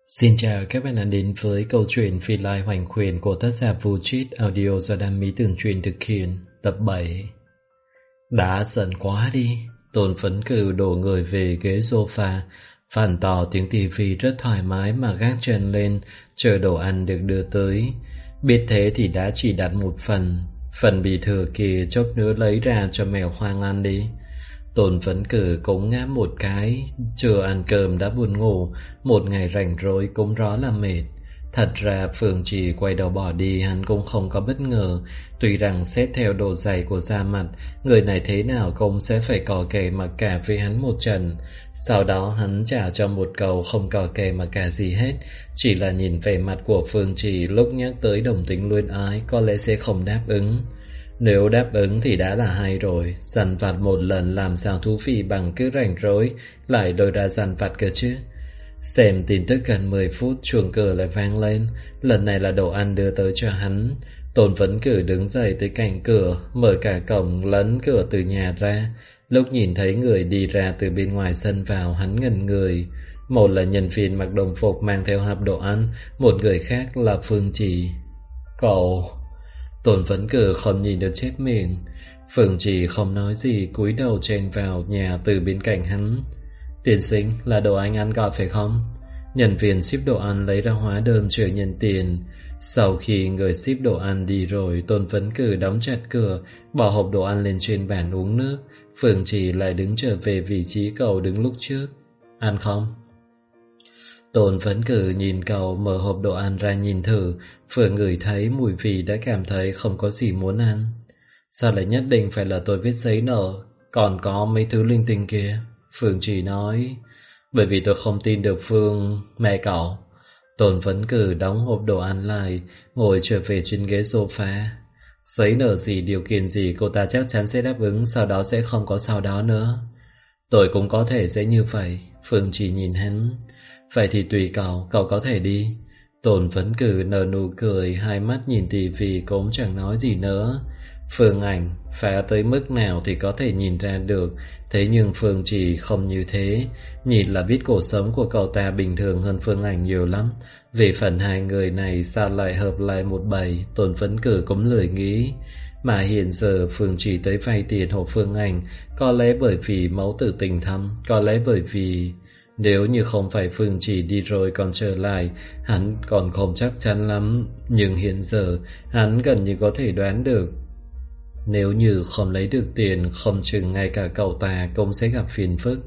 Xin chào các bạn đã đến với câu chuyện Phi Lai Hoành Khuyển của tác giả Vujit Audio do Đam Mỹ Tường Truyền thực hiện, tập 7. Đã giận quá đi, Tôn Phấn Cửu đổ người về ghế sofa, phản tỏ tiếng tivi rất thoải mái mà gác chân lên, chờ đồ ăn được đưa tới. Biết thế thì đã chỉ đặt một phần bị thừa kia chốc nữa lấy ra cho mèo hoang ăn đi. Tôn Phấn Cử cũng ngáp một cái, chưa ăn cơm đã buồn ngủ, một ngày rảnh rỗi cũng rõ là mệt. Thật ra Phương Trì quay đầu bỏ đi hắn cũng không có bất ngờ, tuy rằng xét theo độ dày của da mặt, người này thế nào cũng sẽ phải cò kè mặc cả với hắn một trận. Sau đó hắn trả cho một câu không cò kè mặc cả gì hết, chỉ là nhìn vẻ mặt của Phương Trì lúc nhắc tới đồng tính luyến ái có lẽ sẽ không đáp ứng. Nếu đáp ứng thì đã là hay rồi, dằn vặt một lần làm sao thú vị bằng cứ rảnh rỗi lại đôi ra dằn vặt cơ chứ. Xem tin tức gần 10 phút chuông cửa lại vang lên, lần này là đồ ăn đưa tới cho hắn. Tôn Phấn Cử đứng dậy tới cạnh cửa, mở cả cổng lẫn cửa từ nhà ra. Lúc nhìn thấy người đi ra từ bên ngoài sân vào, hắn ngẩn người. Một là nhân viên mặc đồng phục mang theo hộp đồ ăn, một người khác là Phương Trì. Cậu... Tôn Phấn Cử không nhìn được chết miệng. Phương Trì không nói gì, cúi đầu chen vào nhà từ bên cạnh hắn. Tiên sinh, là đồ anh ăn gọi phải không? Nhân viên ship đồ ăn lấy ra hóa đơn chuyển nhận tiền. Sau khi người ship đồ ăn đi rồi, Tôn Phấn Cử đóng chặt cửa, bỏ hộp đồ ăn lên trên bàn uống nước. Phương Trì lại đứng trở về vị trí cậu đứng lúc trước. Ăn không? Tôn Phấn Cử nhìn cậu mở hộp đồ ăn ra nhìn thử, vừa ngửi thấy mùi vị đã cảm thấy không có gì muốn ăn. Sao lại nhất định phải là tôi viết giấy nợ, còn có mấy thứ linh tinh kia? Phương Trì nói. Bởi vì tôi không tin được mẹ cậu. Tôn Phấn Cử đóng hộp đồ ăn lại, ngồi trở về trên ghế sofa. Giấy nợ gì, điều kiện gì cô ta chắc chắn sẽ đáp ứng, sau đó sẽ không có sau đó nữa. Tôi cũng có thể sẽ như vậy. Phương Trì nhìn hắn. Vậy thì tùy cậu có thể đi. Tôn Phấn Cử nở nụ cười, hai mắt nhìn tivi cũng chẳng nói gì nữa. Phương Ảnh phá tới mức nào thì có thể nhìn ra được, thế nhưng Phương Trì không như thế. Nhìn là biết cuộc sống của cậu ta bình thường hơn Phương Ảnh nhiều lắm. Về phần hai người này sao lại hợp lại một bầy, Tôn Phấn Cử cũng lười nghĩ. Mà hiện giờ Phương Trì tới vay tiền hộ Phương Ảnh, có lẽ bởi vì mẫu tử tình thâm, có lẽ bởi vì... Nếu như không phải Phương Trì đi rồi còn trở lại, hắn còn không chắc chắn lắm. Nhưng hiện giờ hắn gần như có thể đoán được, nếu như không lấy được tiền, không chừng ngay cả cậu ta cũng sẽ gặp phiền phức.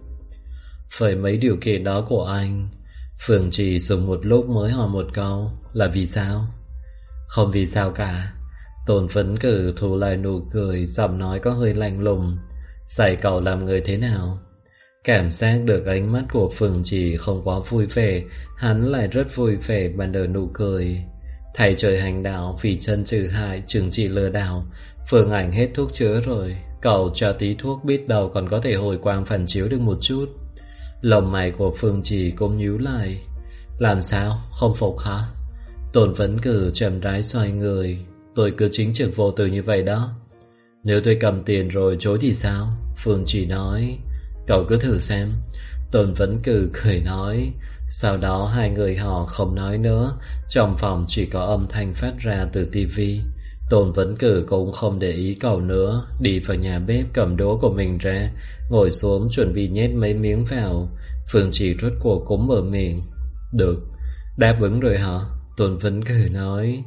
Phải mấy điều kiện đó của anh? Phương Trì dùng một lúc mới hỏi một câu. Là vì sao? Không vì sao cả. Tôn Phấn Cử thu lại nụ cười, giọng nói có hơi lạnh lùng. Dạy cậu làm người thế nào? Cảm giác được ánh mắt của Phương Trì không quá vui vẻ, hắn lại rất vui vẻ và nở nụ cười. Thầy trời hành đạo vì chân trừ hại, trừng trị lừa đảo. Phương Ảnh hết thuốc chữa rồi, cậu cho tí thuốc biết đâu còn có thể hồi quang phản chiếu được một chút. Lông mày của Phương Trì cũng nhíu lại. Làm sao, không phục hả? Tôn Phấn Cử chậm rãi xoay người. Tôi cứ chính trực vô tư như vậy đó. Nếu tôi cầm tiền rồi chối thì sao? Phương Trì nói. Cậu cứ thử xem. Tôn Phấn Cử cười nói. Sau đó hai người họ không nói nữa. Trong phòng chỉ có âm thanh phát ra từ tivi. Tôn Phấn Cử cũng không để ý cậu nữa, đi vào nhà bếp cầm đũa của mình ra, ngồi xuống chuẩn bị nhét mấy miếng vào. Phương Trì rốt cuộc cũng mở miệng. Được, đáp ứng rồi hả? Tôn Phấn Cử nói.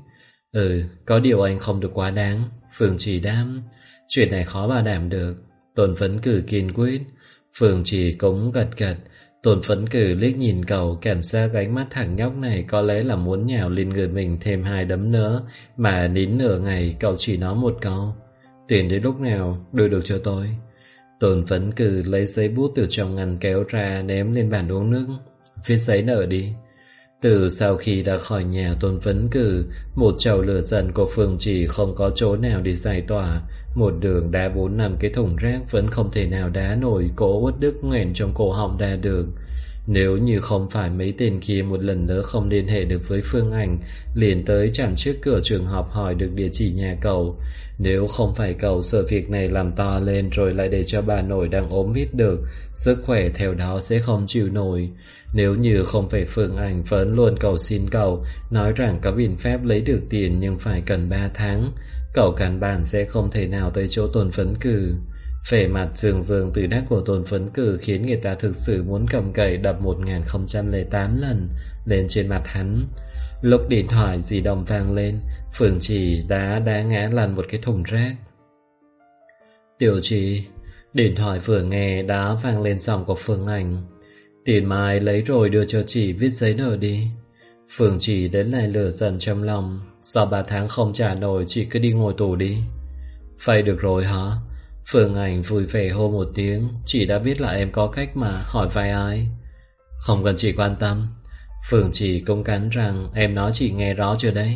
Có điều anh không được quá đáng. Phương Trì đáp. Chuyện này khó bảo đảm được. Tôn Phấn Cử kiên quyết. Phương Trì cũng gật gật. Tôn Phấn Cử liếc nhìn cậu, cảm giác ánh mắt thằng nhóc này có lẽ là muốn nhào lên người mình thêm 2 đấm nữa. Mà đến nửa ngày cậu chỉ nói một câu. Tiền đến lúc nào đưa được cho tôi? Tôn Phấn Cử lấy giấy bút từ trong ngăn kéo ra, ném lên bàn uống nước. Viết giấy nợ đi. Từ sau khi ra khỏi nhà Tôn Phấn Cử, một chậu lửa giận của Phương Trì không có chỗ nào để giải tỏa. Một đường đá 4-5 cái thùng rác vẫn không thể nào đá nổi cỗ uất đứt nghẹn trong cổ họng ra được. Nếu như không phải mấy tên kia một lần nữa không liên hệ được với Phương Ảnh, liền tới chặn trước cửa trường học hỏi được địa chỉ nhà cậu, Nếu không phải cậu sợ việc này làm to lên rồi lại để cho bà nội đang ốm biết được, sức khỏe theo đó sẽ không chịu nổi. Nếu như không phải Phương Anh vẫn luôn cầu xin cậu, nói rằng có biện pháp lấy được tiền nhưng phải cần 3 tháng, cậu căn bản sẽ không thể nào tới chỗ Tôn Phấn Cử. Vẻ mặt rường rường tự đắc của Tôn Phấn Cử khiến người ta thực sự muốn cầm cậy đập 1008 lần lên trên mặt hắn. Lúc điện thoại di động vang lên, Phương Trì đá ngã lăn một cái thùng rác. Tiểu Trì, điện thoại vừa nghe đã vang lên giọng của Phương Anh. Tiền mai lấy rồi đưa cho chị viết giấy nợ đi. Phương Trì đến lại lửa dần trong lòng. Sau 3 tháng không trả nổi, chị cứ đi ngồi tù đi. Vậy được rồi hả? Phương Anh vui vẻ hô một tiếng. Chị đã biết là em có cách mà, hỏi vai ai? Không cần chị quan tâm. Phương Trì cũng cắn rằng em nói chị nghe rõ chưa đấy?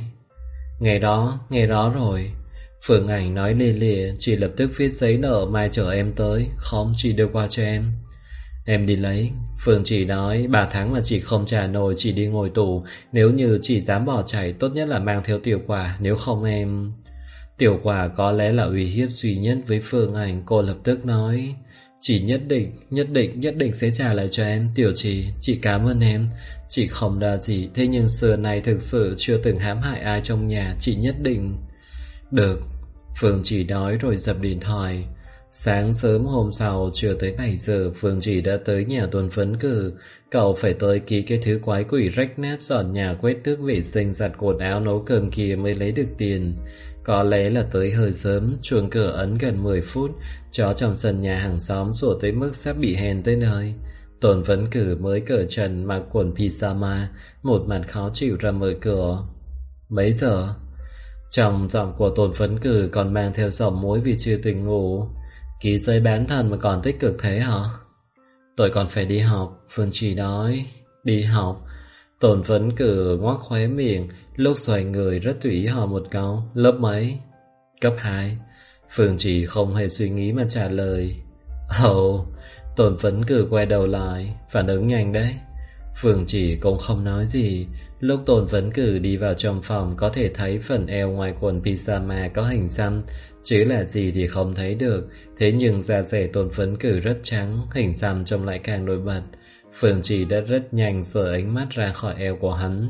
Nghe rõ rồi. Phương Anh nói lìa lìa. Chị lập tức viết giấy nợ mai chở em tới. Không, chị đưa qua cho em. Em đi lấy. Phương Trì nói 3 tháng mà chị không trả nổi, chị đi ngồi tù. Nếu như chị dám bỏ chạy, tốt nhất là mang theo Tiểu Quả. Nếu không em... Tiểu Quả có lẽ là uy hiếp duy nhất với Phương Anh. Cô lập tức nói chị nhất định sẽ trả lại cho em. Tiểu Trì, chị cảm ơn em. Chị không đa gì, thế nhưng xưa nay thực sự chưa từng hãm hại ai trong nhà. Chị nhất định... Được. Phương Trì nói rồi dập điện thoại. Sáng sớm hôm sau, chưa tới 7 giờ, Phương Trì đã tới nhà Tôn Phấn Cử. Cậu phải tới ký cái thứ quái quỷ rách nát dọn nhà, quét tước vệ sinh, giặt quần áo, nấu cơm kia mới lấy được tiền. Có lẽ là tới hơi sớm, chuông cửa ấn gần 10 phút, chó trong sân nhà hàng xóm sủa tới mức sắp bị hèn tới nơi. Tôn Phấn Cử mới cởi trần mặc quần pyjama, một mặt khó chịu ra mở cửa. Mấy giờ? Trong giọng của Tôn Phấn Cử còn mang theo giọng muối vì chưa tỉnh ngủ. Ký giấy bán thân mà còn tích cực thế hả? Tôi còn phải đi học. Phương Trì nói. Đi học? Tôn Phấn Cử ngoác khóe miệng, lúc xoay người rất tùy ý hỏi một câu. Lớp mấy? Cấp 2. Phương Trì không hề suy nghĩ mà trả lời. Ồ. Tôn Phấn Cử quay đầu lại, phản ứng nhanh đấy. Phương Trì cũng không nói gì. Lúc Tôn Phấn Cử đi vào trong phòng, có thể thấy phần eo ngoài quần pyjama có hình xăm, chứ là gì thì không thấy được. Thế nhưng da dẻ Tôn Phấn Cử rất trắng, hình xăm trông lại càng nổi bật. Phương Trì đã rất nhanh rời ánh mắt ra khỏi eo của hắn.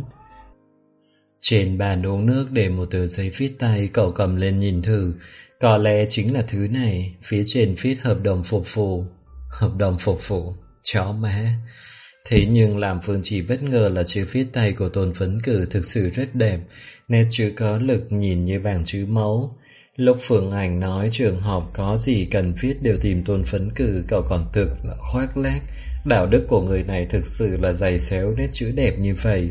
Trên bàn uống nước để một tờ giấy viết tay, cậu cầm lên nhìn thử. Có lẽ chính là thứ này. Phía trên viết hợp đồng phục vụ. Hợp đồng phục vụ? Chó má. Thế nhưng làm Phương Trì bất ngờ là chữ viết tay của Tôn Phấn Cử thực sự rất đẹp, nét chữ có lực nhìn như vàng chữ mẫu. Lúc Phương Anh nói trường học có gì cần viết đều tìm Tôn Phấn Cử, cậu còn thực là khoác lác. Đạo đức của người này thực sự là dày xéo nét chữ đẹp như vậy.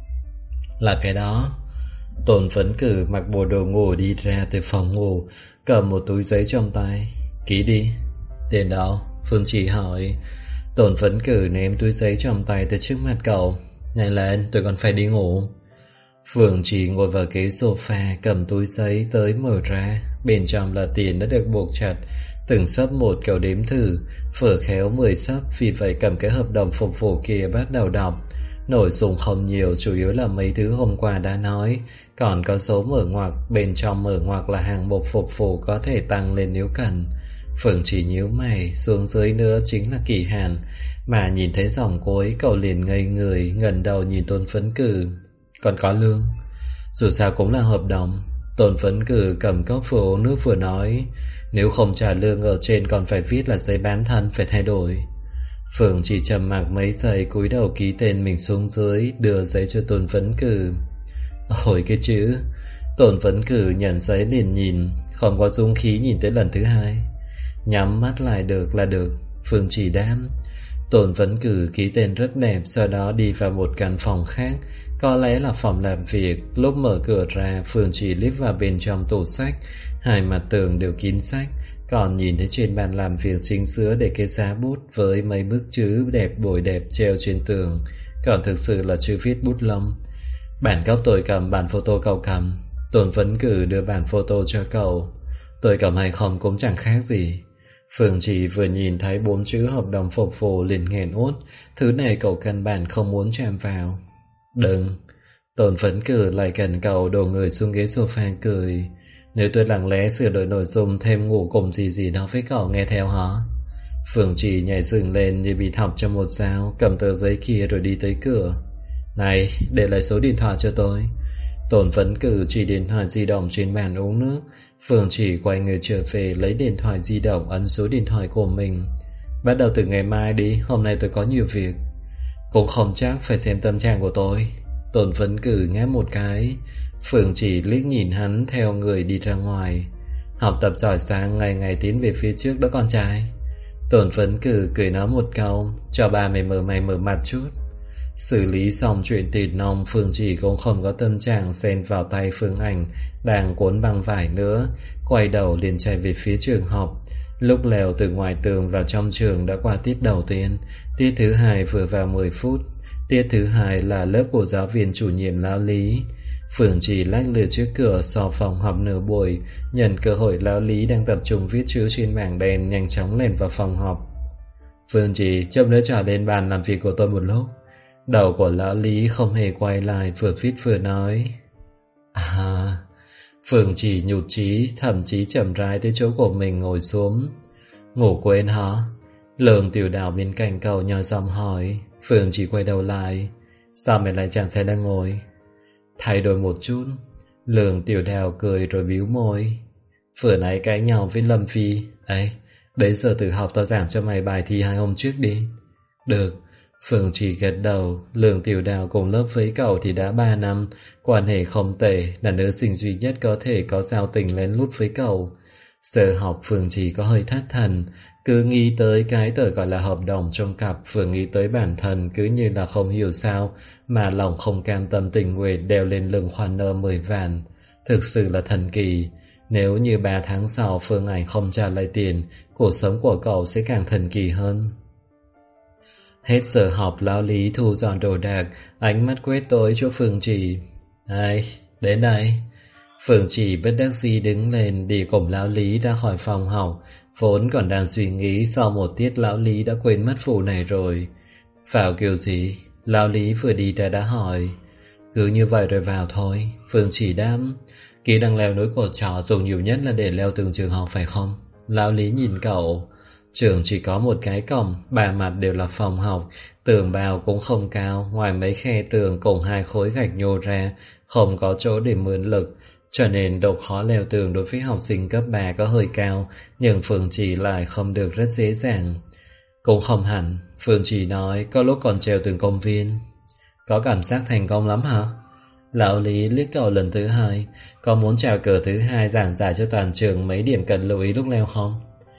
Là cái đó. Tôn Phấn Cử mặc bộ đồ ngủ đi ra từ phòng ngủ, cầm một túi giấy trong tay. Ký đi. Đến đâu? Phương Trì hỏi. Tôn Phấn Cử ném túi giấy trong tay tới trước mặt cậu. Nhanh lên, tôi còn phải đi ngủ. Phương Trì ngồi vào ghế sofa, cầm túi giấy tới mở ra. Bên trong là tiền đã được buộc chặt, từng sấp một cậu đếm thử. Phở khéo 10 sấp, vì vậy cầm cái hợp đồng phục vụ kia bắt đầu đọc. Nội dung không nhiều, chủ yếu là mấy thứ hôm qua đã nói. Còn có số mở ngoặc, bên trong mở ngoặc là hàng mục phục vụ có thể tăng lên nếu cần. Phương Trì nhíu mày, xuống dưới nữa chính là kỳ hạn. Mà nhìn thấy dòng cuối, cậu liền ngây người, ngẩng đầu nhìn Tôn Phấn Cử. Còn có lương? Dù sao cũng là hợp đồng. Tôn Phấn Cử cầm cốc vừa uống nước vừa nói. Nếu không trả lương ở trên còn phải viết là giấy bán thân, phải thay đổi. Phương Trì trầm mặc mấy giây, cúi đầu ký tên mình xuống dưới, đưa giấy cho Tôn Phấn Cử. Ôi cái chữ. Tôn Phấn Cử nhận giấy liền nhìn, không có dũng khí nhìn tới lần thứ hai. Nhắm mắt lại được là được. Phương Trì đáp. Tôn Phấn Cử ký tên rất đẹp, sau đó đi vào một căn phòng khác, có lẽ là phòng làm việc. Lúc mở cửa ra, Phương Trì liếc vào bên trong tủ sách, hai mặt tường đều kín sách, còn nhìn thấy trên bàn làm việc chính giữa để cái giá bút với mấy bức chữ đẹp bồi đẹp treo trên tường, còn thực sự là chữ viết bút lông. Bản gốc tôi cầm, bản photo cậu cầm. Tôn Phấn Cử đưa bản photo cho cậu. Tôi cầm hay không cũng chẳng khác gì. Phương Trì vừa nhìn thấy 4 chữ hợp đồng phục vụ liền nghẹn ốt. Thứ này cậu căn bản không muốn chạm vào. Đừng. Tôn Phấn Cử lại gần cậu, đổ người xuống ghế sofa cười. Nếu tôi lặng lẽ sửa đổi nội dung, thêm ngủ cùng gì đó với cậu, nghe theo hả? Phương Trì nhảy dựng lên như bị thọc cho một dao, cầm tờ giấy kia rồi đi tới cửa. Này, để lại số điện thoại cho tôi. Tôn Phấn Cử chỉ điện thoại di động trên bàn uống nước. Phương Trì quay người trở về, lấy điện thoại di động, ấn số điện thoại của mình. Bắt đầu từ ngày mai đi, hôm nay tôi có nhiều việc. Cũng không chắc, phải xem tâm trạng của tôi. Tôn Phấn Cử ngáp một cái. Phương Trì liếc nhìn hắn theo người đi ra ngoài. Học tập giỏi sáng, ngày ngày tiến về phía trước đó con trai. Tôn Phấn Cử cười nói một câu, cho ba mày mở mặt chút. Xử lý xong chuyện thịt nong, Phương Trì cũng không có tâm trạng xen vào tay Phương Ảnh đang cuốn băng vải nữa, quay đầu liền chạy về phía trường học. Lúc leo từ ngoài tường vào trong trường đã qua tiết đầu tiên, tiết thứ hai vừa vào 10 phút. Tiết thứ hai là lớp của giáo viên chủ nhiệm Lão Lý. Phương Trì lách lừa trước cửa sau phòng học nửa buổi, nhận cơ hội Lão Lý đang tập trung viết chữ trên bảng đen, nhanh chóng lên vào phòng học. Phương Trì, chậm nữa trở lên bàn làm việc của tôi một lúc. Đầu của Lão Lý không hề quay lại, vừa viết vừa nói. À, Phương Trì nhụt chí, thậm chí chậm rãi tới chỗ của mình ngồi xuống. Ngủ quên hả? Lương Tiểu Đào bên cạnh cậu nhỏ giọng hỏi. Phương Trì quay đầu lại. Sao mày lại chẳng say đang ngồi? Thay đổi một chút. Lương Tiểu Đào cười rồi bĩu môi. Vừa nãy cãi nhau với Lâm Phi. Ấy, đến giờ tự học tao giảng cho mày bài thi 2 hôm trước đi. Được. Phương Trì gật đầu. Lương Tiểu Đào cùng lớp với cậu thì đã 3 năm, quan hệ không tệ, là nữ sinh duy nhất có thể có giao tình lén lút với cậu. Giờ học Phương Trì có hơi thất thần, cứ nghĩ tới cái tờ gọi là hợp đồng trong cặp, vừa nghĩ tới bản thân cứ như là không hiểu sao mà lòng không cam tâm tình nguyện đeo lên lưng khoản nợ 10 vạn. Thực sự là thần kỳ. Nếu như 3 tháng sau Phương Ảnh không trả lại tiền, cuộc sống của cậu sẽ càng thần kỳ hơn. Hết giờ học, Lão Lý thu dọn đồ đạc, ánh mắt quét tối chỗ Phương Trì. Ai, đến đây. Phương Trì bất đắc dĩ đứng lên đi cùng Lão Lý ra khỏi phòng học. Vốn còn đang suy nghĩ, sau một tiết Lão Lý đã quên mất vụ này rồi. Vào kiểu gì? Lão Lý vừa đi ra đã hỏi. Cứ như vậy rồi vào thôi. Phương Trì đáp. Kỹ năng leo núi của trò dùng nhiều nhất là để leo từng trường học phải không? Lão Lý nhìn cậu. Trường chỉ có một cái cổng, 3 mặt đều là phòng học, tường bao cũng không cao, ngoài mấy khe tường cùng 2 khối gạch nhô ra, không có chỗ để mượn lực, cho nên độ khó leo tường đối với học sinh cấp 3 có hơi cao, nhưng Phương Trì lại không được rất dễ dàng. Cũng không hẳn, Phương Trì nói, có lúc còn trèo tường công viên. Có cảm giác thành công lắm hả? Lão Lý liếc cậu lần thứ hai, có muốn trèo cờ thứ hai giảng giải cho toàn trường mấy điểm cần lưu ý lúc leo không?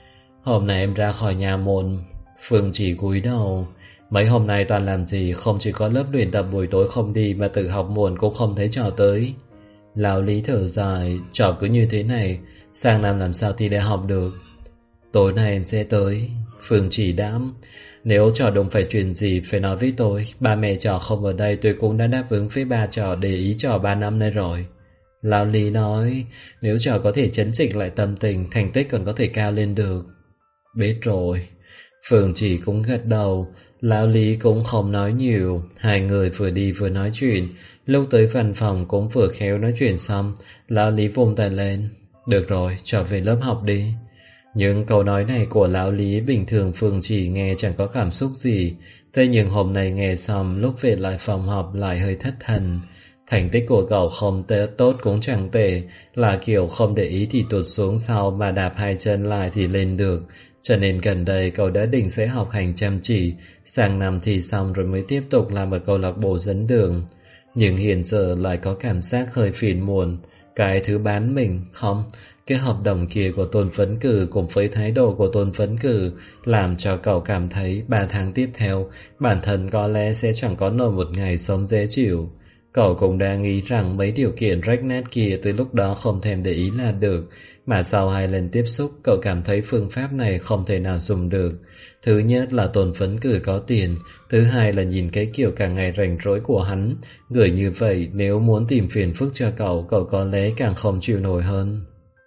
Hôm nay em ra khỏi nhà môn. Phương Trì cúi đầu. Mấy hôm nay toàn làm gì, không chỉ có lớp luyện tập buổi tối không đi mà tự học muộn cũng không thấy trò tới. Lão Lý thở dài. Trò cứ như thế này, sang năm làm sao thi đại học được. Tối nay em sẽ tới. Phương Trì đáp. Nếu trò đúng phải chuyện gì phải nói với tôi. Ba mẹ trò không ở đây, tôi cũng đã đáp ứng với ba trò để ý trò 3 năm nay rồi. Lão Lý nói. Nếu trò có thể chấn chỉnh lại tâm tình, thành tích còn có thể cao lên được. Biết rồi. Phương Trì cũng gật đầu. Lão Lý cũng không nói nhiều. Hai người vừa đi vừa nói chuyện. Lúc tới văn phòng cũng vừa khéo nói chuyện xong, Lão Lý vung tay lên. Được rồi, trở về lớp học đi. Những câu nói này của Lão Lý bình thường Phương Trì nghe chẳng có cảm xúc gì. Thế nhưng hôm nay nghe xong, lúc về lại phòng học lại hơi thất thần. Thành tích của cậu không tốt cũng chẳng tệ, là kiểu không để ý thì tụt xuống sau mà đạp 2 chân lại thì lên được. Cho nên gần đây cậu đã định sẽ học hành chăm chỉ, sang năm thì xong rồi mới tiếp tục làm ở câu lạc bộ dẫn đường. Nhưng hiện giờ lại có cảm giác hơi phiền muộn. Cái thứ bán mình, không, cái hợp đồng kia của Tôn Phấn Cử cùng với thái độ của Tôn Phấn Cử làm cho cậu cảm thấy 3 tháng tiếp theo bản thân có lẽ sẽ chẳng có nổi một ngày sống dễ chịu. Cậu cũng đang nghĩ rằng mấy điều kiện rách nát kia từ lúc đó không thèm để ý là được, mà sau 2 lần tiếp xúc cậu cảm thấy phương pháp này không thể nào dùng được. Thứ nhất là Tôn Phấn Cử có tiền, thứ hai là nhìn cái kiểu cả ngày rảnh rỗi của hắn. Người như vậy nếu muốn tìm phiền phức cho cậu, cậu có lẽ càng không chịu nổi hơn.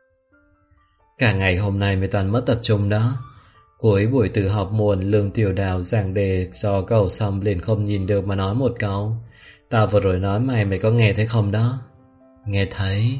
Cả ngày hôm nay mới toàn mất tập trung đó. Cuối buổi tự học muộn, Lương Tiểu Đào giảng đề cho cậu xong liền không nhìn được mà nói một câu. Tao vừa rồi nói mày có nghe thấy không đó? Nghe thấy.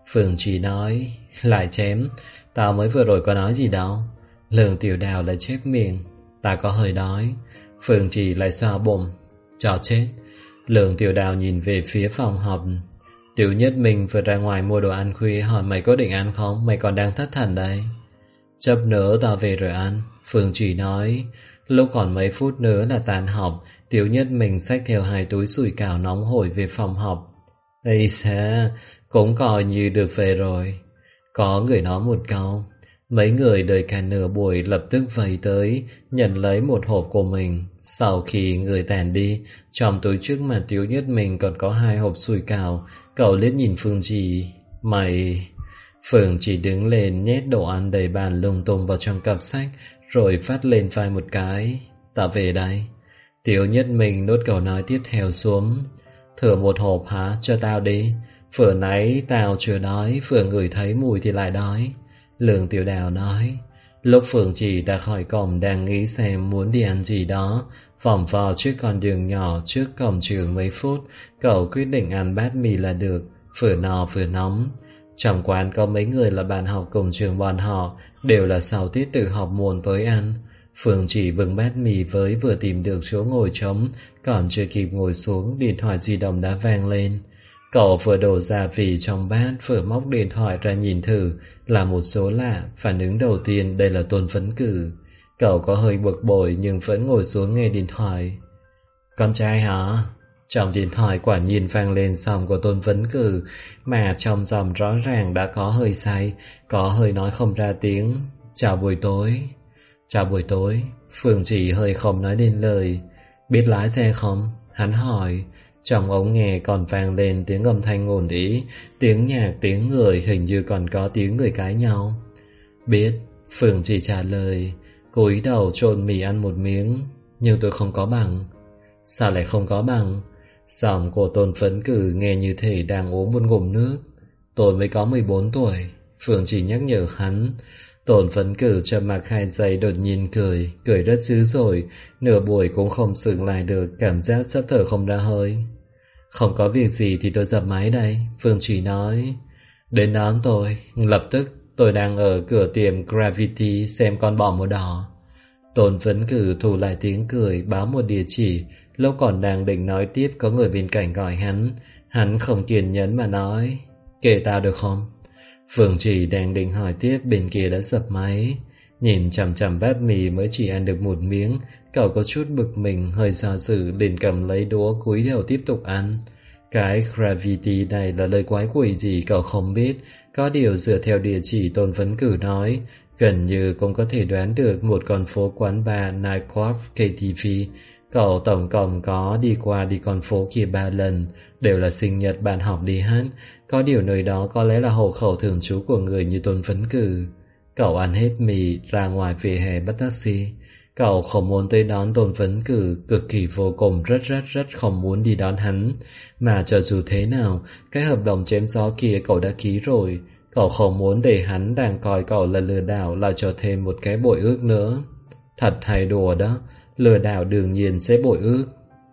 Phương Trì nói. Lại chém, tao mới vừa rồi có nói gì đâu. Lương Tiểu Đào lại chép miệng. Ta có hơi đói. Phương Trì lại xoa bụng. Chó chết. Lương Tiểu Đào nhìn về phía phòng họp. Tiểu Nhất mình vừa ra ngoài mua đồ ăn khuya, hỏi mày có định ăn không? Mày còn đang thất thần đây. Chấp nữa tao về rồi ăn. Phương Trì nói. Lúc còn mấy phút nữa là tan họp, Tiểu Nhất mình xách theo 2 túi sủi cảo nóng hổi về phòng họp. Ây xa, cũng coi như được về rồi. Có người nói một câu. Mấy người đợi cả nửa buổi lập tức vây tới, nhận lấy một hộp của mình. Sau khi người tàn đi, trong túi trước mặt Tiểu Nhất mình còn có 2 hộp sủi cảo. Cậu liếc nhìn Phương Trì. Mày... Phương Trì đứng lên nhét đồ ăn đầy bàn lung tung vào trong cặp sách, rồi phát lên vai một cái. Tao về đây. Tiểu Nhất mình nốt câu nói tiếp theo xuống. Thử một hộp hả? Cho tao đi. Vừa nãy tao chưa đói, vừa ngửi thấy mùi thì lại đói. Lương Tiểu Đào nói. Lúc Phương Trì ra khỏi cổng đang nghĩ xem muốn đi ăn gì đó, vòng vào trước con đường nhỏ trước cổng trường mấy phút, cậu quyết định ăn bát mì là được, vừa no vừa nóng. Trong quán có mấy người là bạn học cùng trường bọn họ, đều là sau tiết tự học muộn tới ăn. Phương Trì bưng bát mì với vừa tìm được chỗ ngồi trống, còn chưa kịp ngồi xuống, điện thoại di động đã vang lên. Cậu vừa đổ gia vị trong bát, vừa móc điện thoại ra nhìn thử, là một số lạ. Phản ứng đầu tiên đây là Tôn Phấn Cử. Cậu có hơi bực bội nhưng vẫn ngồi xuống nghe điện thoại. Con trai hả? Trong điện thoại quả nhiên vang lên giọng của Tôn Phấn Cử, mà trong giọng rõ ràng đã có hơi say, có hơi nói không ra tiếng. Chào buổi tối. Chào buổi tối. Phương Trì hơi không nói nên lời. Biết lái xe không? Hắn hỏi. Trong ống nghe còn vang lên tiếng âm thanh ồn ĩ, tiếng nhạc, tiếng người, hình như còn có tiếng người cãi nhau. Biết. Phương Trì trả lời. Cúi đầu trộn mì ăn một miếng. Nhưng tôi không có bằng. Sao lại không có bằng? Giọng của Tôn Phấn Cử nghe như thể đang uống một ngụm nước. Tôi mới có 14 tuổi. Phương Trì nhắc nhở hắn. Tôn Phấn Cử trầm mặc 2 giây đột nhiên cười, cười rất dữ dội, nửa buổi cũng không dừng lại được, cảm giác sắp thở không ra hơi. Không có việc gì thì tôi dập máy đây, Phương Trì nói. Đến đón tôi, lập tức. Tôi đang ở cửa tiệm Gravity xem con bò màu đỏ. Tôn Phấn Cử thu lại tiếng cười, báo một địa chỉ. Lúc còn đang định nói tiếp, có người bên cạnh gọi hắn. Hắn không kiên nhẫn mà nói. Kể tao được không? Phương Trì đang định hỏi tiếp, bên kia đã dập máy. Nhìn chằm chằm bát mì mới chỉ ăn được một miếng, cậu có chút bực mình, hơi do dự, liền cầm lấy đũa cúi đầu tiếp tục ăn. Cái Gravity này là lời quái quỷ gì cậu không biết, có điều dựa theo địa chỉ Tôn Phấn Cử nói, gần như cũng có thể đoán được một con phố quán bar, nightclub, KTV. Cậu tổng cộng có đi qua đi con phố kia 3 lần, đều là sinh nhật bạn học đi hát. Có điều nơi đó có lẽ là hộ khẩu thường trú của người như Tôn Phấn Cử. Cậu ăn hết mì, ra ngoài vỉa hè bắt taxi. Cậu không muốn tới đón Tôn Phấn Cử, cực kỳ vô cùng rất không muốn đi đón hắn. Mà cho dù thế nào, cái hợp đồng chém gió kia cậu đã ký rồi. Cậu không muốn để hắn đang coi cậu là lừa đảo lại cho thêm một cái bội ước nữa. Thật hay đùa đó, lừa đảo đương nhiên sẽ bội ước.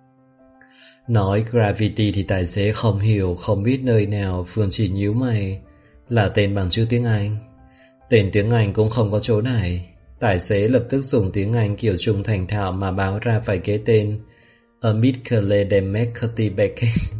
Nói Gravity thì tài xế không hiểu, không biết nơi nào. Phương Trì nhíu mày. Là tên bằng chữ tiếng Anh. Tên tiếng Anh cũng không có chỗ này. Tài xế lập tức dùng tiếng Anh kiểu trung thành thạo mà báo ra vài cái tên. Amical Demecatibek.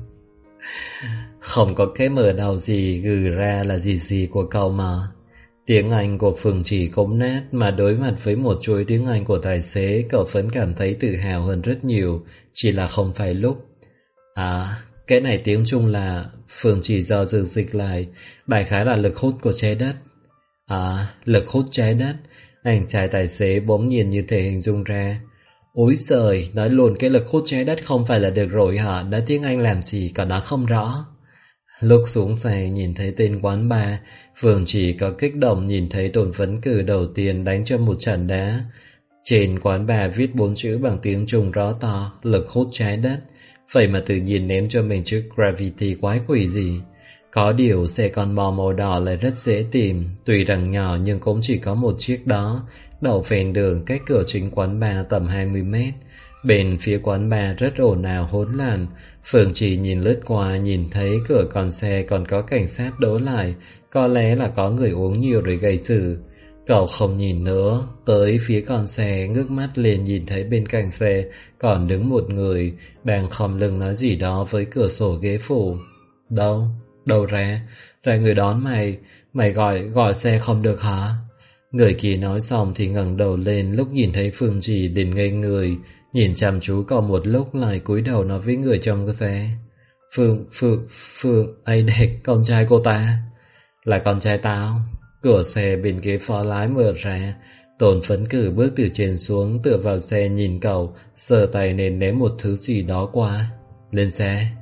Không có cái mở đầu gì, gừ ra là gì của cậu mà. Tiếng Anh của Phương Trì cũng nát, mà đối mặt với một chuỗi tiếng Anh của tài xế, cậu vẫn cảm thấy tự hào hơn rất nhiều, chỉ là không phải lúc. À, cái này tiếng Trung là... Phương Trì do dự dịch lại, đại khái là lực hút của trái đất. À, lực hút trái đất. Anh trai tài xế bỗng nhiên như thể hình dung ra. Úi giời, nói luôn cái lực hút trái đất không phải là được rồi hả? Nói tiếng Anh làm gì, còn nói không rõ. Lúc xuống xe nhìn thấy tên quán bar, Phương Trì có kích động nhìn thấy Tôn Phấn Cử đầu tiên đánh cho một trận đá. Trên quán bar viết 4 chữ bằng tiếng Trung rõ to, lực hút trái đất. Vậy mà tự nhiên ném cho mình chữ Gravity quái quỷ gì. Có điều xe con bò màu đỏ lại rất dễ tìm, tuy rằng nhỏ nhưng cũng chỉ có một chiếc đó, đậu ven đường cách cửa chính quán bar tầm 20 mét. Bên phía quán bar rất ồn ào hỗn loạn. Phương chỉ nhìn lướt qua, nhìn thấy cửa con xe còn có cảnh sát đỗ lại. Có lẽ là có người uống nhiều rồi gây sự. Cậu không nhìn nữa, tới phía con xe, ngước mắt lên nhìn thấy bên cạnh xe còn đứng một người, đang khom lưng nói gì đó với cửa sổ ghế phụ. Đâu? Đâu ra? Ra người đón mày. Mày gọi xe không được hả? Người kia nói xong thì ngẩng đầu lên, lúc nhìn thấy Phương Chỉ liền ngây người, nhìn chăm chú cậu một lúc lại cúi đầu nói với người trong cái xe. Phương, ấy đây, con trai cô ta. Là con trai tao. Cửa xe bên ghế phó lái mở ra. Tôn phấn cử bước từ trên xuống, tựa vào xe nhìn cậu, sờ tay nên ném một thứ gì đó qua. Lên xe.